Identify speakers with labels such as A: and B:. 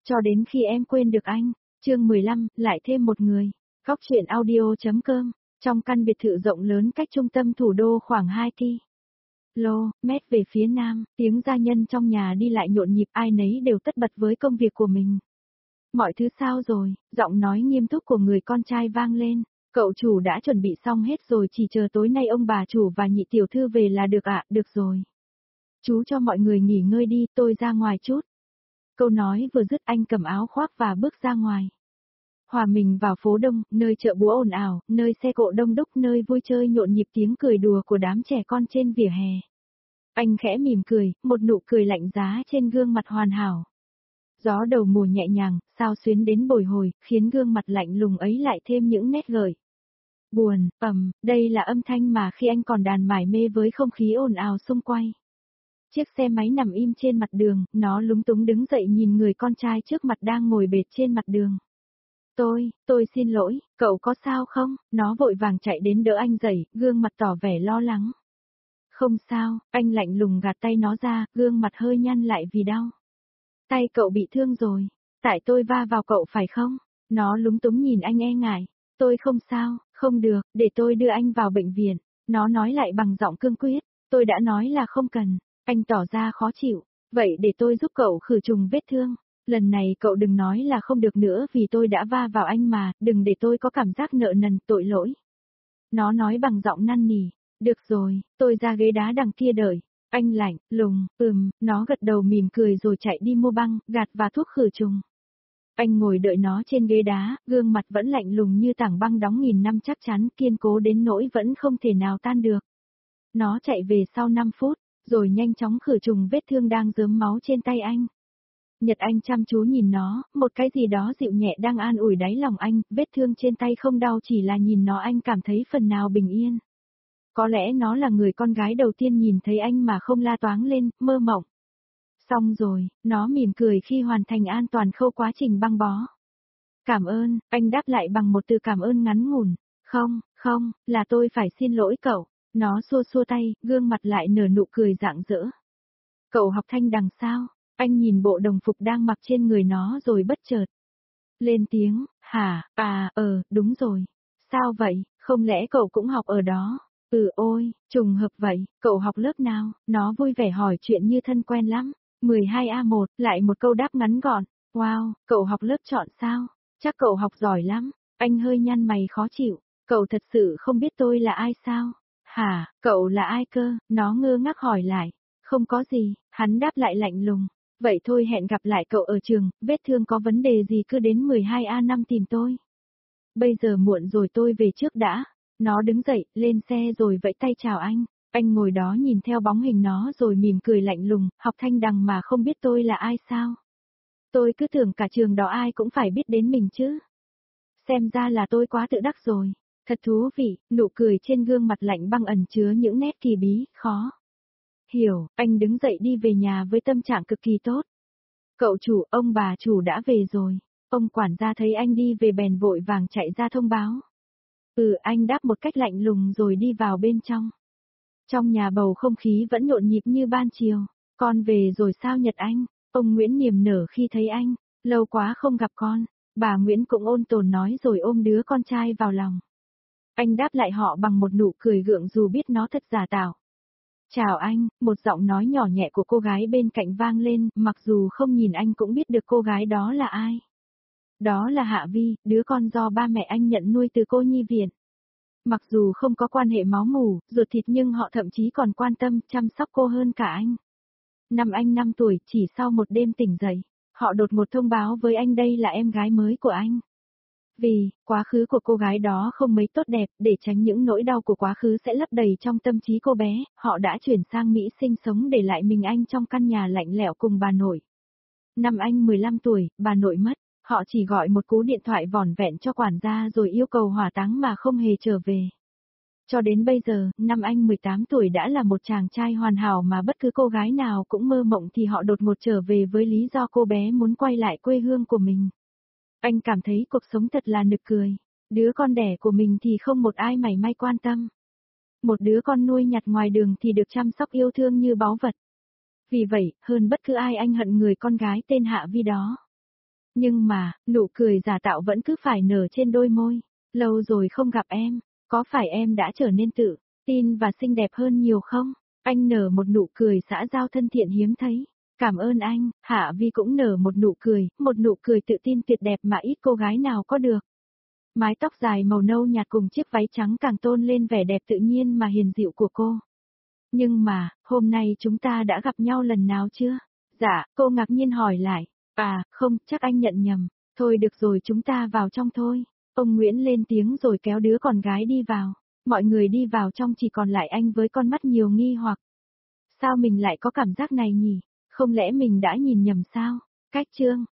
A: Cho đến khi em quên được anh. Chương 15, lại thêm một người. Góc truyện audio.com. Trong căn biệt thự rộng lớn cách trung tâm thủ đô khoảng 2 km về phía nam, tiếng gia nhân trong nhà đi lại nhộn nhịp, ai nấy đều tất bật với công việc của mình. Mọi thứ sao rồi? Giọng nói nghiêm túc của người con trai vang lên. Cậu chủ đã chuẩn bị xong hết rồi, chỉ chờ tối nay ông bà chủ và nhị tiểu thư về là được ạ. Được rồi. Chú cho mọi người nghỉ ngơi đi, tôi ra ngoài chút. Câu nói vừa dứt anh cầm áo khoác và bước ra ngoài. Hòa mình vào phố đông, nơi chợ búa ồn ào, nơi xe cộ đông đúc, nơi vui chơi nhộn nhịp tiếng cười đùa của đám trẻ con trên vỉa hè. Anh khẽ mỉm cười, một nụ cười lạnh giá trên gương mặt hoàn hảo. Gió đầu mùa nhẹ nhàng, sao xuyến đến bồi hồi, khiến gương mặt lạnh lùng ấy lại thêm những nét gợi. Buồn, đây là âm thanh mà khi anh còn đàn mải mê với không khí ồn ào xung quanh. Chiếc xe máy nằm im trên mặt đường, nó lúng túng đứng dậy nhìn người con trai trước mặt đang ngồi bệt trên mặt đường. Tôi xin lỗi, cậu có sao không? Nó vội vàng chạy đến đỡ anh dậy, gương mặt tỏ vẻ lo lắng. Không sao, anh lạnh lùng gạt tay nó ra, gương mặt hơi nhăn lại vì đau. Tay cậu bị thương rồi, tại tôi va vào cậu phải không? Nó lúng túng nhìn anh e ngại. Tôi không sao, không được, để tôi đưa anh vào bệnh viện. Nó nói lại bằng giọng cương quyết, tôi đã nói là không cần. Anh tỏ ra khó chịu, vậy để tôi giúp cậu khử trùng vết thương. Lần này cậu đừng nói là không được nữa vì tôi đã va vào anh mà, đừng để tôi có cảm giác nợ nần, tội lỗi. Nó nói bằng giọng năn nỉ, được rồi, tôi ra ghế đá đằng kia đợi. Anh lạnh, lùng, nó gật đầu mỉm cười rồi chạy đi mua băng, gạt và thuốc khử trùng. Anh ngồi đợi nó trên ghế đá, gương mặt vẫn lạnh lùng như tảng băng đóng nghìn năm chắc chắn, kiên cố đến nỗi vẫn không thể nào tan được. Nó chạy về sau 5 phút, rồi nhanh chóng khử trùng vết thương đang rớm máu trên tay anh. Nhật Anh chăm chú nhìn nó, một cái gì đó dịu nhẹ đang an ủi đáy lòng anh, vết thương trên tay không đau, chỉ là nhìn nó anh cảm thấy phần nào bình yên. Có lẽ nó là người con gái đầu tiên nhìn thấy anh mà không la toáng lên, mơ mộng. Xong rồi, nó mỉm cười khi hoàn thành an toàn khâu quá trình băng bó. Cảm ơn, anh đáp lại bằng một từ cảm ơn ngắn ngủn. Không, là tôi phải xin lỗi cậu. Nó xua xua tay, gương mặt lại nở nụ cười rạng rỡ. Cậu học thanh đằng sao? Anh nhìn bộ đồng phục đang mặc trên người nó rồi bất chợt lên tiếng, hả, đúng rồi. Sao vậy, không lẽ cậu cũng học ở đó? Ôi, trùng hợp vậy, cậu học lớp nào? Nó vui vẻ hỏi chuyện như thân quen lắm. 12A1, lại một câu đáp ngắn gọn. Wow, cậu học lớp chọn sao? Chắc cậu học giỏi lắm. Anh hơi nhăn mày khó chịu. Cậu thật sự không biết tôi là ai sao? Hả, cậu là ai cơ? Nó ngơ ngác hỏi lại. Không có gì, hắn đáp lại lạnh lùng. Vậy thôi, hẹn gặp lại cậu ở trường, vết thương có vấn đề gì cứ đến 12A5 tìm tôi. Bây giờ muộn rồi, tôi về trước đã. Nó đứng dậy, lên xe rồi vẫy tay chào anh. Anh ngồi đó nhìn theo bóng hình nó rồi mỉm cười lạnh lùng, học thanh đằng mà không biết tôi là ai sao? Tôi cứ tưởng cả trường đó ai cũng phải biết đến mình chứ. Xem ra là tôi quá tự đắc rồi. Thật thú vị, nụ cười trên gương mặt lạnh băng ẩn chứa những nét kỳ bí, khó hiểu. Anh đứng dậy đi về nhà với tâm trạng cực kỳ tốt. Cậu chủ, ông bà chủ đã về rồi. Ông quản gia thấy anh đi về bèn vội vàng chạy ra thông báo. Anh đáp một cách lạnh lùng rồi đi vào bên trong. Trong nhà bầu không khí vẫn nhộn nhịp như ban chiều. Con về rồi sao Nhật Anh? Ông Nguyễn niềm nở khi thấy anh. Lâu quá không gặp con. Bà Nguyễn cũng ôn tồn nói rồi ôm đứa con trai vào lòng. Anh đáp lại họ bằng một nụ cười gượng dù biết nó thật giả tạo. Chào anh, một giọng nói nhỏ nhẹ của cô gái bên cạnh vang lên, mặc dù không nhìn anh cũng biết được cô gái đó là ai. Đó là Hạ Vi, đứa con do ba mẹ anh nhận nuôi từ cô nhi viện. Mặc dù không có quan hệ máu mủ, ruột thịt nhưng họ thậm chí còn quan tâm, chăm sóc cô hơn cả anh. Năm anh 5 tuổi, chỉ sau một đêm tỉnh dậy, họ đột ngột thông báo với anh đây là em gái mới của anh. Vì, quá khứ của cô gái đó không mấy tốt đẹp, để tránh những nỗi đau của quá khứ sẽ lấp đầy trong tâm trí cô bé, họ đã chuyển sang Mỹ sinh sống để lại mình anh trong căn nhà lạnh lẽo cùng bà nội. Năm anh 15 tuổi, bà nội mất, họ chỉ gọi một cú điện thoại vỏn vẹn cho quản gia rồi yêu cầu hỏa táng mà không hề trở về. Cho đến bây giờ, năm anh 18 tuổi đã là một chàng trai hoàn hảo mà bất cứ cô gái nào cũng mơ mộng thì họ đột ngột trở về với lý do cô bé muốn quay lại quê hương của mình. Anh cảm thấy cuộc sống thật là nực cười. Đứa con đẻ của mình thì không một ai mảy may quan tâm. Một đứa con nuôi nhặt ngoài đường thì được chăm sóc yêu thương như báu vật. Vì vậy, hơn bất cứ ai anh hận người con gái tên Hạ Vi đó. Nhưng mà, nụ cười giả tạo vẫn cứ phải nở trên đôi môi. Lâu rồi không gặp em, có phải em đã trở nên tự tin và xinh đẹp hơn nhiều không? Anh nở một nụ cười xã giao thân thiện hiếm thấy. Cảm ơn anh, Hạ Vi cũng nở một nụ cười tự tin tuyệt đẹp mà ít cô gái nào có được. Mái tóc dài màu nâu nhạt cùng chiếc váy trắng càng tôn lên vẻ đẹp tự nhiên mà hiền dịu của cô. Nhưng mà, hôm nay chúng ta đã gặp nhau lần nào chưa? Dạ, cô ngạc nhiên hỏi lại. À, không, chắc anh nhận nhầm. Thôi được rồi chúng ta vào trong thôi. Ông Nguyễn lên tiếng rồi kéo đứa con gái đi vào. Mọi người đi vào trong chỉ còn lại anh với con mắt nhiều nghi hoặc. Sao mình lại có cảm giác này nhỉ? Không lẽ mình đã nhìn nhầm sao? Cách chương